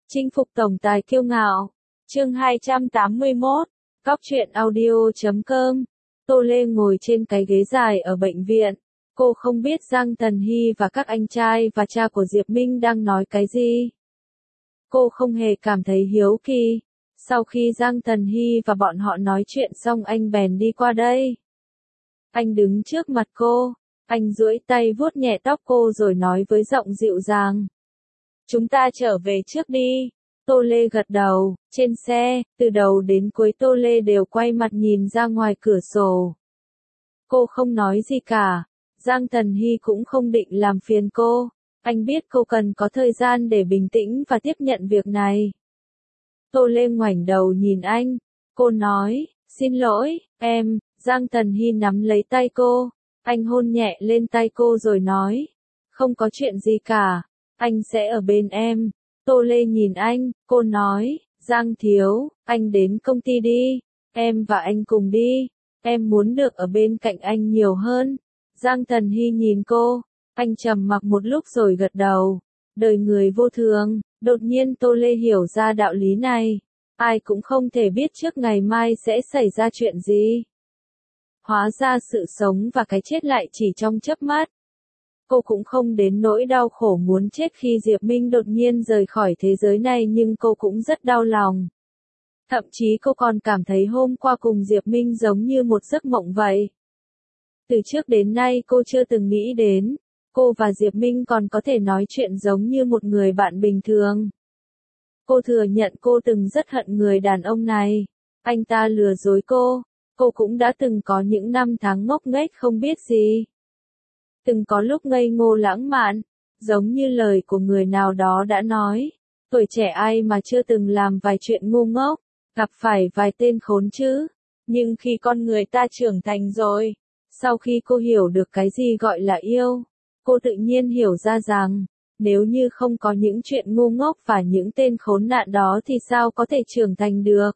Chinh phục tổng tài kiêu ngạo. Chương 281. Cóc truyện audio.com. Tô Lê ngồi trên cái ghế dài ở bệnh viện. Cô không biết Giang Tần Hy và các anh trai và cha của Diệp Minh đang nói cái gì. Cô không hề cảm thấy hiếu kỳ. Sau khi Giang Tần Hy và bọn họ nói chuyện xong anh bèn đi qua đây. Anh đứng trước mặt cô. Anh duỗi tay vuốt nhẹ tóc cô rồi nói với giọng dịu dàng. Chúng ta trở về trước đi. Tô Lê gật đầu. Trên xe, từ đầu đến cuối Tô Lê đều quay mặt nhìn ra ngoài cửa sổ. Cô không nói gì cả. Giang Tần Hy cũng không định làm phiền cô. Anh biết cô cần có thời gian để bình tĩnh và tiếp nhận việc này. Tô Lê ngoảnh đầu nhìn anh. Cô nói, xin lỗi, em. Giang Tần Hy nắm lấy tay cô. Anh hôn nhẹ lên tay cô rồi nói. Không có chuyện gì cả. Anh sẽ ở bên em. Tô Lê nhìn anh, cô nói, Giang thiếu, anh đến công ty đi. Em và anh cùng đi. Em muốn được ở bên cạnh anh nhiều hơn. Giang Tần Hy nhìn cô. Anh trầm mặc một lúc rồi gật đầu. Đời người vô thường. Đột nhiên Tô Lê hiểu ra đạo lý này. Ai cũng không thể biết trước ngày mai sẽ xảy ra chuyện gì. Hóa ra sự sống và cái chết lại chỉ trong chớp mắt. Cô cũng không đến nỗi đau khổ muốn chết khi Diệp Minh đột nhiên rời khỏi thế giới này, nhưng cô cũng rất đau lòng. Thậm chí cô còn cảm thấy hôm qua cùng Diệp Minh giống như một giấc mộng vậy. Từ trước đến nay cô chưa từng nghĩ đến, cô và Diệp Minh còn có thể nói chuyện giống như một người bạn bình thường. Cô thừa nhận cô từng rất hận người đàn ông này. Anh ta lừa dối cô. Cô cũng đã từng có những năm tháng ngốc nghếch không biết gì. Từng có lúc ngây ngô lãng mạn, giống như lời của người nào đó đã nói, tuổi trẻ ai mà chưa từng làm vài chuyện ngu ngốc, gặp phải vài tên khốn chứ. Nhưng khi con người ta trưởng thành rồi, sau khi cô hiểu được cái gì gọi là yêu, cô tự nhiên hiểu ra rằng, nếu như không có những chuyện ngu ngốc và những tên khốn nạn đó thì sao có thể trưởng thành được.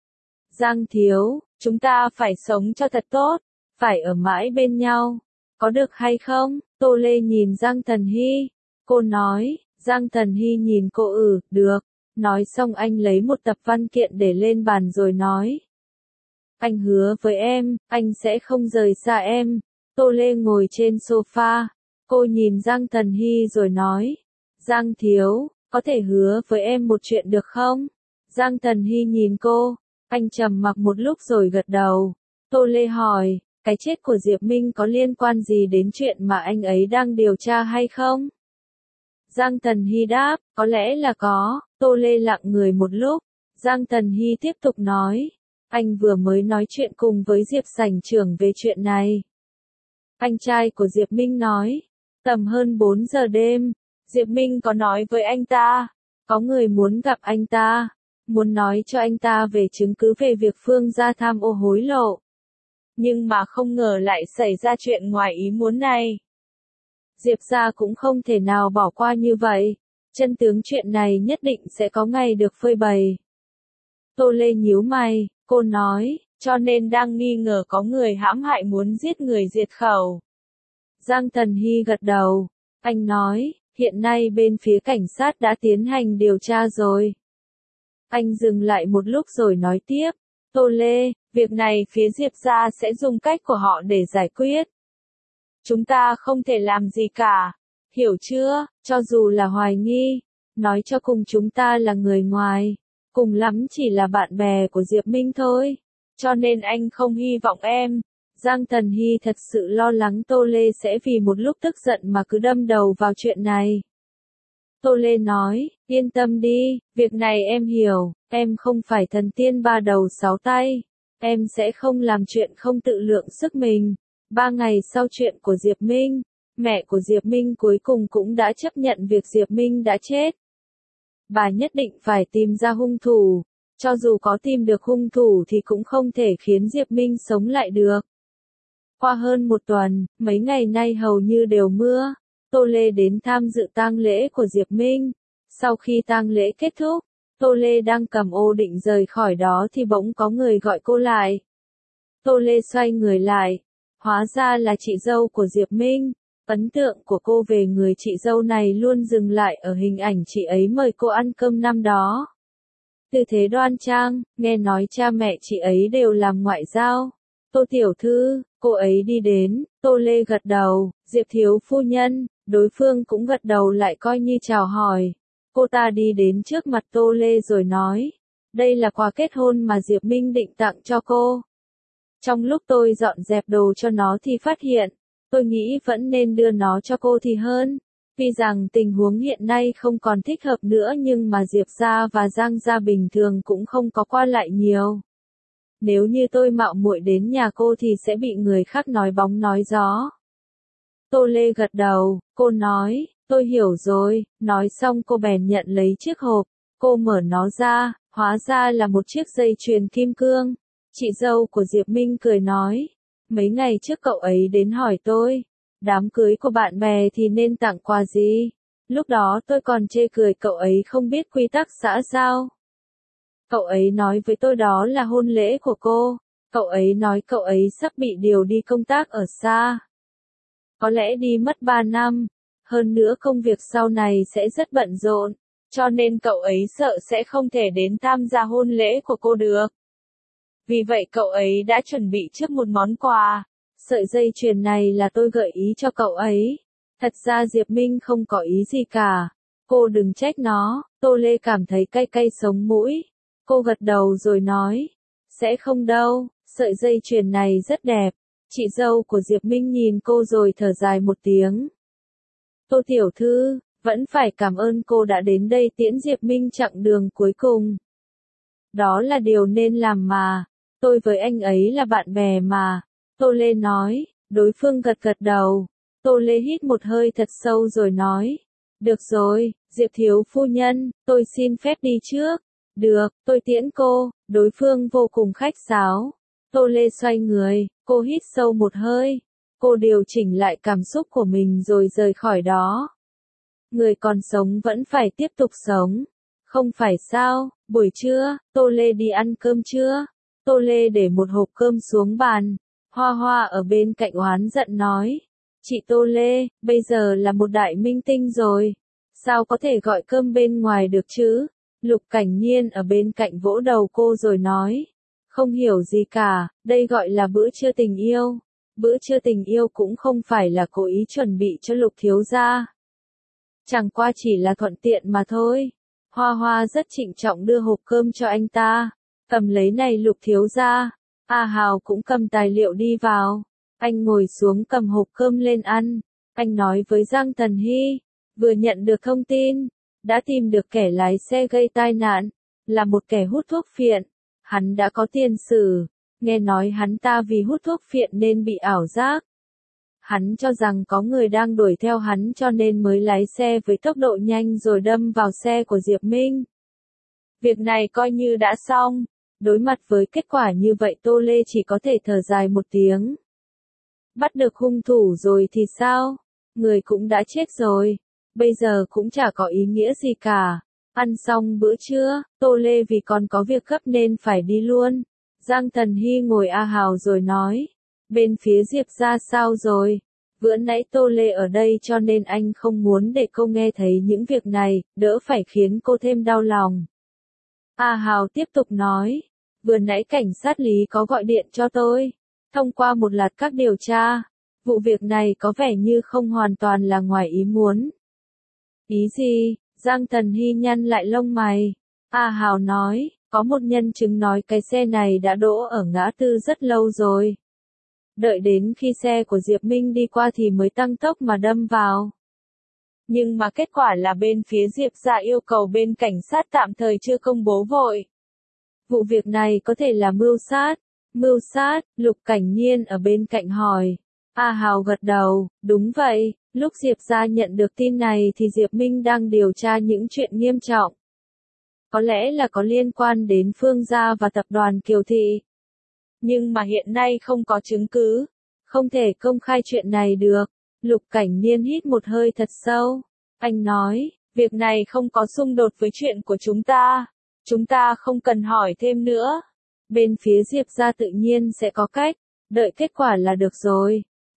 Giang thiếu, chúng ta phải sống cho thật tốt, phải ở mãi bên nhau. Có được hay không? Tô Lê nhìn Giang Tần Hy. Cô nói. Giang Tần Hy nhìn cô được. Nói xong anh lấy một tập văn kiện để lên bàn rồi nói. Anh hứa với em, anh sẽ không rời xa em. Tô Lê ngồi trên sofa. Cô nhìn Giang Tần Hy rồi nói. Giang thiếu, có thể hứa với em một chuyện được không? Giang Tần Hy nhìn cô. Anh trầm mặc một lúc rồi gật đầu. Tô Lê hỏi. Cái chết của Diệp Minh có liên quan gì đến chuyện mà anh ấy đang điều tra hay không? Giang Tần Hy đáp, có lẽ là có. Tô Lê lặng người một lúc. Giang Tần Hy tiếp tục nói. Anh vừa mới nói chuyện cùng với Diệp sảnh trưởng về chuyện này. Anh trai của Diệp Minh nói. Tầm hơn 4 giờ đêm. Diệp Minh có nói với anh ta. Có người muốn gặp anh ta. Muốn nói cho anh ta về chứng cứ về việc Phương gia tham ô hối lộ. Nhưng mà không ngờ lại xảy ra chuyện ngoài ý muốn này. Diệp gia cũng không thể nào bỏ qua như vậy. Chân tướng chuyện này nhất định sẽ có ngày được phơi bày. Tô Lê nhíu mày, cô nói, cho nên đang nghi ngờ có người hãm hại muốn giết người diệt khẩu. Giang Tần Hy gật đầu. Anh nói, hiện nay bên phía cảnh sát đã tiến hành điều tra rồi. Anh dừng lại một lúc rồi nói tiếp. Tô Lê, việc này phía Diệp gia sẽ dùng cách của họ để giải quyết. Chúng ta không thể làm gì cả. Hiểu chưa? Cho dù là hoài nghi, nói cho cùng chúng ta là người ngoài. Cùng lắm chỉ là bạn bè của Diệp Minh thôi. Cho nên anh không hy vọng em. Giang Tần Hy thật sự lo lắng Tô Lê sẽ vì một lúc tức giận mà cứ đâm đầu vào chuyện này. Tô Lê nói, yên tâm đi, việc này em hiểu, em không phải thần tiên ba đầu sáu tay. Em sẽ không làm chuyện không tự lượng sức mình. 3 ngày sau chuyện của Diệp Minh, mẹ của Diệp Minh cuối cùng cũng đã chấp nhận việc Diệp Minh đã chết. Bà nhất định phải tìm ra hung thủ. Cho dù có tìm được hung thủ thì cũng không thể khiến Diệp Minh sống lại được. Qua hơn một tuần, mấy ngày nay hầu như đều mưa. Tô Lê đến tham dự tang lễ của Diệp Minh. Sau khi tang lễ kết thúc, Tô Lê đang cầm ô định rời khỏi đó thì bỗng có người gọi cô lại. Tô Lê xoay người lại. Hóa ra là chị dâu của Diệp Minh. Ấn tượng của cô về người chị dâu này luôn dừng lại ở hình ảnh chị ấy mời cô ăn cơm năm đó. Tư thế đoan trang, nghe nói cha mẹ chị ấy đều làm ngoại giao. Tô tiểu thư, cô ấy đi đến, Tô Lê gật đầu, Diệp thiếu phu nhân, đối phương cũng gật đầu lại coi như chào hỏi. Cô ta đi đến trước mặt Tô Lê rồi nói, đây là quà kết hôn mà Diệp Minh định tặng cho cô. Trong lúc tôi dọn dẹp đồ cho nó thì phát hiện, tôi nghĩ vẫn nên đưa nó cho cô thì hơn. Tuy rằng tình huống hiện nay không còn thích hợp nữa nhưng mà Diệp gia và Giang gia bình thường cũng không có qua lại nhiều. Nếu như tôi mạo muội đến nhà cô thì sẽ bị người khác nói bóng nói gió. Tô Lê gật đầu, cô nói, tôi hiểu rồi, nói xong cô bèn nhận lấy chiếc hộp, cô mở nó ra, hóa ra là một chiếc dây chuyền kim cương. Chị dâu của Diệp Minh cười nói, mấy ngày trước cậu ấy đến hỏi tôi, đám cưới của bạn bè thì nên tặng quà gì? Lúc đó tôi còn chê cười cậu ấy không biết quy tắc xã giao. Cậu ấy nói với tôi đó là hôn lễ của cô, cậu ấy nói cậu ấy sắp bị điều đi công tác ở xa. Có lẽ đi mất 3 năm, hơn nữa công việc sau này sẽ rất bận rộn, cho nên cậu ấy sợ sẽ không thể đến tham gia hôn lễ của cô được. Vì vậy cậu ấy đã chuẩn bị trước một món quà. Sợi dây chuyền này là tôi gợi ý cho cậu ấy. Thật ra Diệp Minh không có ý gì cả. Cô đừng trách nó, Tô Lê cảm thấy cay cay sống mũi. Cô gật đầu rồi nói, sẽ không đâu, sợi dây chuyền này rất đẹp. Chị dâu của Diệp Minh nhìn cô rồi thở dài một tiếng. Tô tiểu thư, vẫn phải cảm ơn cô đã đến đây tiễn Diệp Minh chặng đường cuối cùng. Đó là điều nên làm mà. Tôi với anh ấy là bạn bè mà. Tô Lê nói, đối phương gật gật đầu. Tô Lê hít một hơi thật sâu rồi nói, được rồi, Diệp thiếu phu nhân, tôi xin phép đi trước. Được, tôi tiễn cô. Đối phương vô cùng khách sáo. Tô Lê xoay người, cô hít sâu một hơi. Cô điều chỉnh lại cảm xúc của mình rồi rời khỏi đó. Người còn sống vẫn phải tiếp tục sống. Không phải sao, buổi trưa, Tô Lê đi ăn cơm trưa. Tô Lê để một hộp cơm xuống bàn. Hoa Hoa ở bên cạnh oán giận nói. Chị Tô Lê, bây giờ là một đại minh tinh rồi. Sao có thể gọi cơm bên ngoài được chứ? Lục Cảnh Nhiên ở bên cạnh vỗ đầu cô rồi nói. Không hiểu gì cả, đây gọi là bữa trưa tình yêu. Bữa trưa tình yêu cũng không phải là cố ý chuẩn bị cho Lục thiếu gia. Chẳng qua chỉ là thuận tiện mà thôi. Hoa Hoa rất trịnh trọng đưa hộp cơm cho anh ta. Cầm lấy này Lục thiếu gia. A Hào cũng cầm tài liệu đi vào. Anh ngồi xuống cầm hộp cơm lên ăn. Anh nói với Giang Tần Hy. Vừa nhận được thông tin. Đã tìm được kẻ lái xe gây tai nạn. Là một kẻ hút thuốc phiện. Hắn đã có tiền sử. Nghe nói hắn ta vì hút thuốc phiện nên bị ảo giác. Hắn cho rằng có người đang đuổi theo hắn cho nên mới lái xe với tốc độ nhanh rồi đâm vào xe của Diệp Minh. Việc này coi như đã xong. Đối mặt với kết quả như vậy Tô Lê chỉ có thể thở dài một tiếng. Bắt được hung thủ rồi thì sao? Người cũng đã chết rồi. Bây giờ cũng chả có ý nghĩa gì cả. Ăn xong bữa trưa, Tô Lê vì còn có việc gấp nên phải đi luôn. Giang Tần Hy ngồi A Hào rồi nói. Bên phía Diệp ra sao rồi? Bữa nãy Tô Lê ở đây cho nên anh không muốn để cô nghe thấy những việc này, đỡ phải khiến cô thêm đau lòng. A Hào tiếp tục nói. Vừa nãy cảnh sát Lý có gọi điện cho tôi. Thông qua một loạt các điều tra. Vụ việc này có vẻ như không hoàn toàn là ngoài ý muốn. Ý gì? Giang Tần Hy nhăn lại lông mày. A Hào nói, có một nhân chứng nói cái xe này đã đỗ ở ngã tư rất lâu rồi. Đợi đến khi xe của Diệp Minh đi qua thì mới tăng tốc mà đâm vào. Nhưng mà kết quả là bên phía Diệp gia yêu cầu bên cảnh sát tạm thời chưa công bố vội. Vụ việc này có thể là mưu sát. Mưu sát, Lục Cảnh Nhiên ở bên cạnh hỏi. A Hào gật đầu, đúng vậy, lúc Diệp gia nhận được tin này thì Diệp Minh đang điều tra những chuyện nghiêm trọng. Có lẽ là có liên quan đến Phương gia và tập đoàn Kiều Thị. Nhưng mà hiện nay không có chứng cứ. Không thể công khai chuyện này được. Lục Cảnh Nhiên hít một hơi thật sâu. Anh nói, việc này không có xung đột với chuyện của chúng ta. Chúng ta không cần hỏi thêm nữa. Bên phía Diệp gia tự nhiên sẽ có cách. Đợi kết quả là được rồi.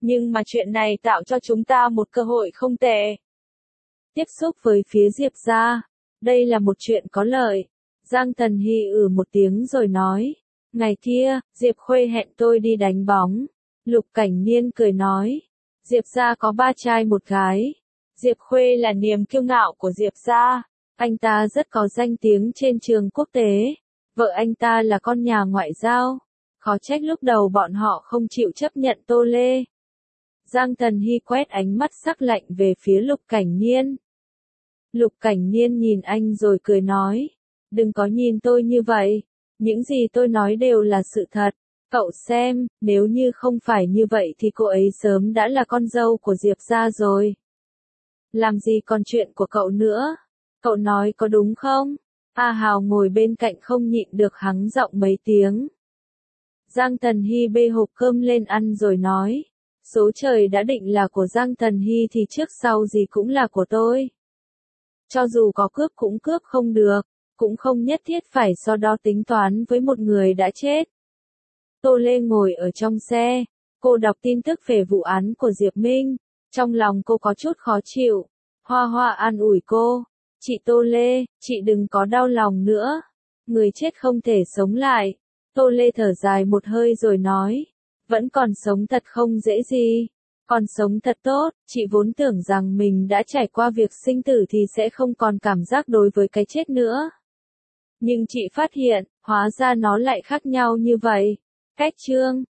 Nhưng mà chuyện này tạo cho chúng ta một cơ hội không tệ. Tiếp xúc với phía Diệp gia, đây là một chuyện có lợi. Giang Tần Hy một tiếng rồi nói. Ngày kia, Diệp Khuê hẹn tôi đi đánh bóng. Lục Cảnh Niên cười nói. Diệp gia có 3 trai 1 gái. Diệp Khuê là niềm kiêu ngạo của Diệp gia. Anh ta rất có danh tiếng trên trường quốc tế. Vợ anh ta là con nhà ngoại giao. Khó trách lúc đầu bọn họ không chịu chấp nhận Tô Lê. Giang Tần Hy quét ánh mắt sắc lạnh về phía Lục Cảnh Niên. Lục Cảnh Niên nhìn anh rồi cười nói. Đừng có nhìn tôi như vậy. Những gì tôi nói đều là sự thật. Cậu xem, nếu như không phải như vậy thì cô ấy sớm đã là con dâu của Diệp gia rồi. Làm gì còn chuyện của cậu nữa? Cậu nói có đúng không? A Hào ngồi bên cạnh không nhịn được hắng giọng mấy tiếng. Giang Tần Hy bê hộp cơm lên ăn rồi nói. Số trời đã định là của Giang Tần Hy thì trước sau gì cũng là của tôi. Cho dù có cướp cũng cướp không được, cũng không nhất thiết phải so đo tính toán với một người đã chết. Tô Lê ngồi ở trong xe, cô đọc tin tức về vụ án của Diệp Minh, trong lòng cô có chút khó chịu. Hoa Hoa an ủi cô, chị Tô Lê, chị đừng có đau lòng nữa, người chết không thể sống lại. Tô Lê thở dài một hơi rồi nói, vẫn còn sống thật không dễ gì, còn sống thật tốt, chị vốn tưởng rằng mình đã trải qua việc sinh tử thì sẽ không còn cảm giác đối với cái chết nữa. Nhưng chị phát hiện, hóa ra nó lại khác nhau như vậy. Cách chương